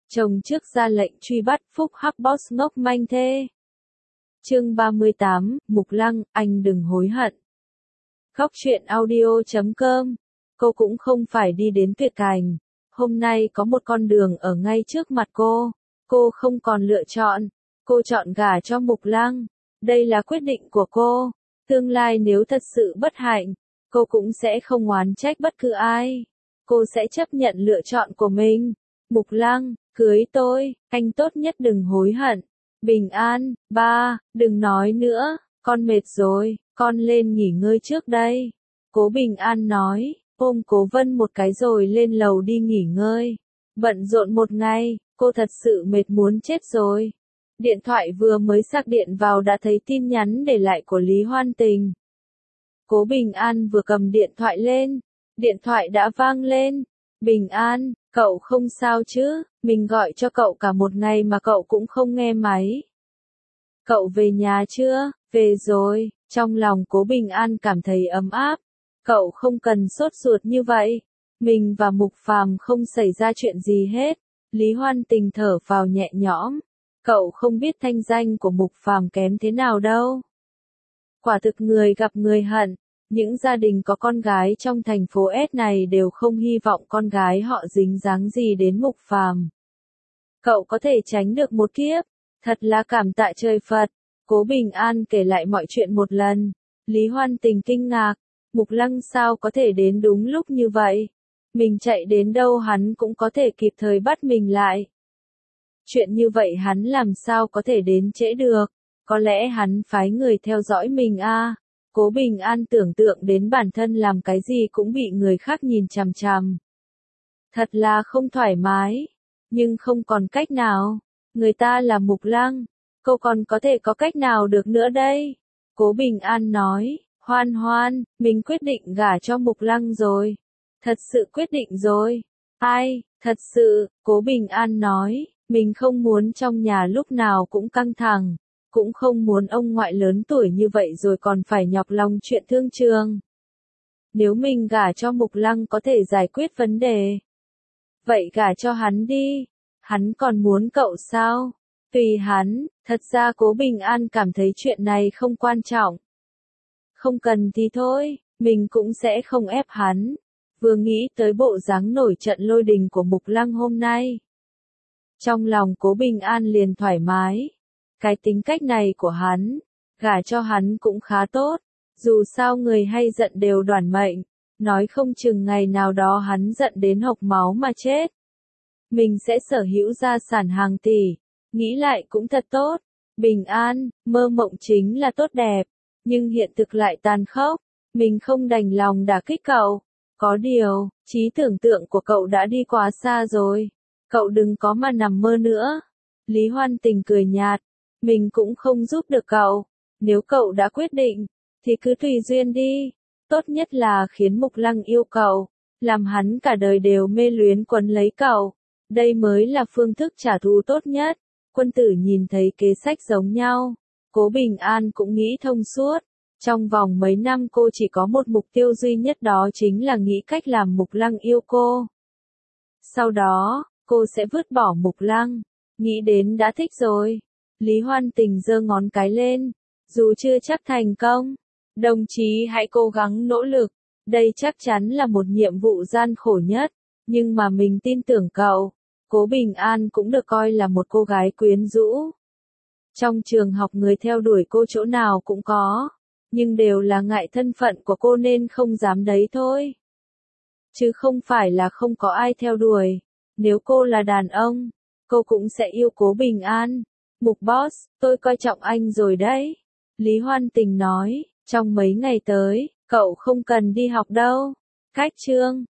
Chồng trước ra lệnh truy bắt Phúc Hắc Boss ngốc manh thê. Chương 38, Mục Lăng, anh đừng hối hận. Góc truyện audio.com. Cô cũng không phải đi đến tuyệt cảnh. Hôm nay có một con đường ở ngay trước mặt cô. Cô không còn lựa chọn. Cô chọn gả cho Mục Lăng. Đây là quyết định của cô. Tương lai nếu thật sự bất hạnh, cô cũng sẽ không oán trách bất cứ ai. Cô sẽ chấp nhận lựa chọn của mình. Mục Lăng, cưới tôi, anh tốt nhất đừng hối hận. Bình an, ba, đừng nói nữa, con mệt rồi, con lên nghỉ ngơi trước đây. Cố Bình An nói, ôm Cố Vân một cái rồi lên lầu đi nghỉ ngơi. Bận rộn một ngày, cô thật sự mệt muốn chết rồi. Điện thoại vừa mới sạc điện vào đã thấy tin nhắn để lại của Lý Hoan Tình. Cố Bình An vừa cầm điện thoại lên, điện thoại đã vang lên. Bình An, cậu không sao chứ, mình gọi cho cậu cả một ngày mà cậu cũng không nghe máy. Cậu về nhà chưa? Về rồi, trong lòng Cố Bình An cảm thấy ấm áp. Cậu không cần sốt ruột như vậy. Mình và Mục Phàm không xảy ra chuyện gì hết. Lý Hoan Tình thở phào nhẹ nhõm. Cậu không biết thanh danh của Mục Phàm kém thế nào đâu. Quả thực người gặp người hận. Những gia đình có con gái trong thành phố S này đều không hy vọng con gái họ dính dáng gì đến Mục Phàm. Cậu có thể tránh được một kiếp, thật là cảm tạ trời Phật. Cố Bình An kể lại mọi chuyện một lần. Lý Hoan Tình kinh ngạc, Mục Lăng sao có thể đến đúng lúc như vậy? Mình chạy đến đâu hắn cũng có thể kịp thời bắt mình lại. Chuyện như vậy hắn làm sao có thể đến trễ được? Có lẽ hắn phái người theo dõi mình à? Cố Bình An tưởng tượng đến bản thân làm cái gì cũng bị người khác nhìn chằm chằm. Thật là không thoải mái, nhưng không còn cách nào. Người ta là Mục Lăng, cô còn có thể có cách nào được nữa đây? Cố Bình An nói, Hoan Hoan, mình quyết định gả cho Mục Lăng rồi. Thật sự quyết định rồi. Ai, thật sự, Cố Bình An nói, mình không muốn trong nhà lúc nào cũng căng thẳng. Cũng không muốn ông ngoại lớn tuổi như vậy rồi còn phải nhọc lòng chuyện thương trường. Nếu mình gả cho Mục Lăng có thể giải quyết vấn đề. Vậy gả cho hắn đi. Hắn còn muốn cậu sao? Tùy hắn, thật ra Cố Bình An cảm thấy chuyện này không quan trọng. Không cần thì thôi, mình cũng sẽ không ép hắn. Vừa nghĩ tới bộ dáng nổi trận lôi đình của Mục Lăng hôm nay. Trong lòng Cố Bình An liền thoải mái. Cái tính cách này của hắn, gả cho hắn cũng khá tốt. Dù sao người hay giận đều đoản mệnh, nói không chừng ngày nào đó hắn giận đến hộc máu mà chết. Mình sẽ sở hữu gia sản hàng tỷ, nghĩ lại cũng thật tốt. Bình an, mơ mộng chính là tốt đẹp, nhưng hiện thực lại tàn khốc. Mình không đành lòng đả kích cậu. Có điều, trí tưởng tượng của cậu đã đi quá xa rồi. Cậu đừng có mà nằm mơ nữa. Lý Hoan Tình cười nhạt. Mình cũng không giúp được cậu. Nếu cậu đã quyết định, thì cứ tùy duyên đi. Tốt nhất là khiến Mục Lăng yêu cậu. Làm hắn cả đời đều mê luyến quấn lấy cậu. Đây mới là phương thức trả thù tốt nhất. Quân tử nhìn thấy kế sách giống nhau. Cố Bình An cũng nghĩ thông suốt. Trong vòng mấy năm cô chỉ có một mục tiêu duy nhất, đó chính là nghĩ cách làm Mục Lăng yêu cô. Sau đó, cô sẽ vứt bỏ Mục Lăng. Nghĩ đến đã thích rồi. Lý Hoan Tình giơ ngón cái lên. Dù chưa chắc thành công, đồng chí hãy cố gắng nỗ lực. Đây chắc chắn là một nhiệm vụ gian khổ nhất. Nhưng mà mình tin tưởng cậu. Cố Bình An cũng được coi là một cô gái quyến rũ. Trong trường học người theo đuổi cô chỗ nào cũng có. Nhưng đều là ngại thân phận của cô nên không dám đấy thôi. Chứ không phải là không có ai theo đuổi. Nếu cô là đàn ông, cô cũng sẽ yêu Cố Bình An. Mục Boss, tôi coi trọng anh rồi đấy. Lý Hoan Tình nói, trong mấy ngày tới, cậu không cần đi học đâu. Cách chương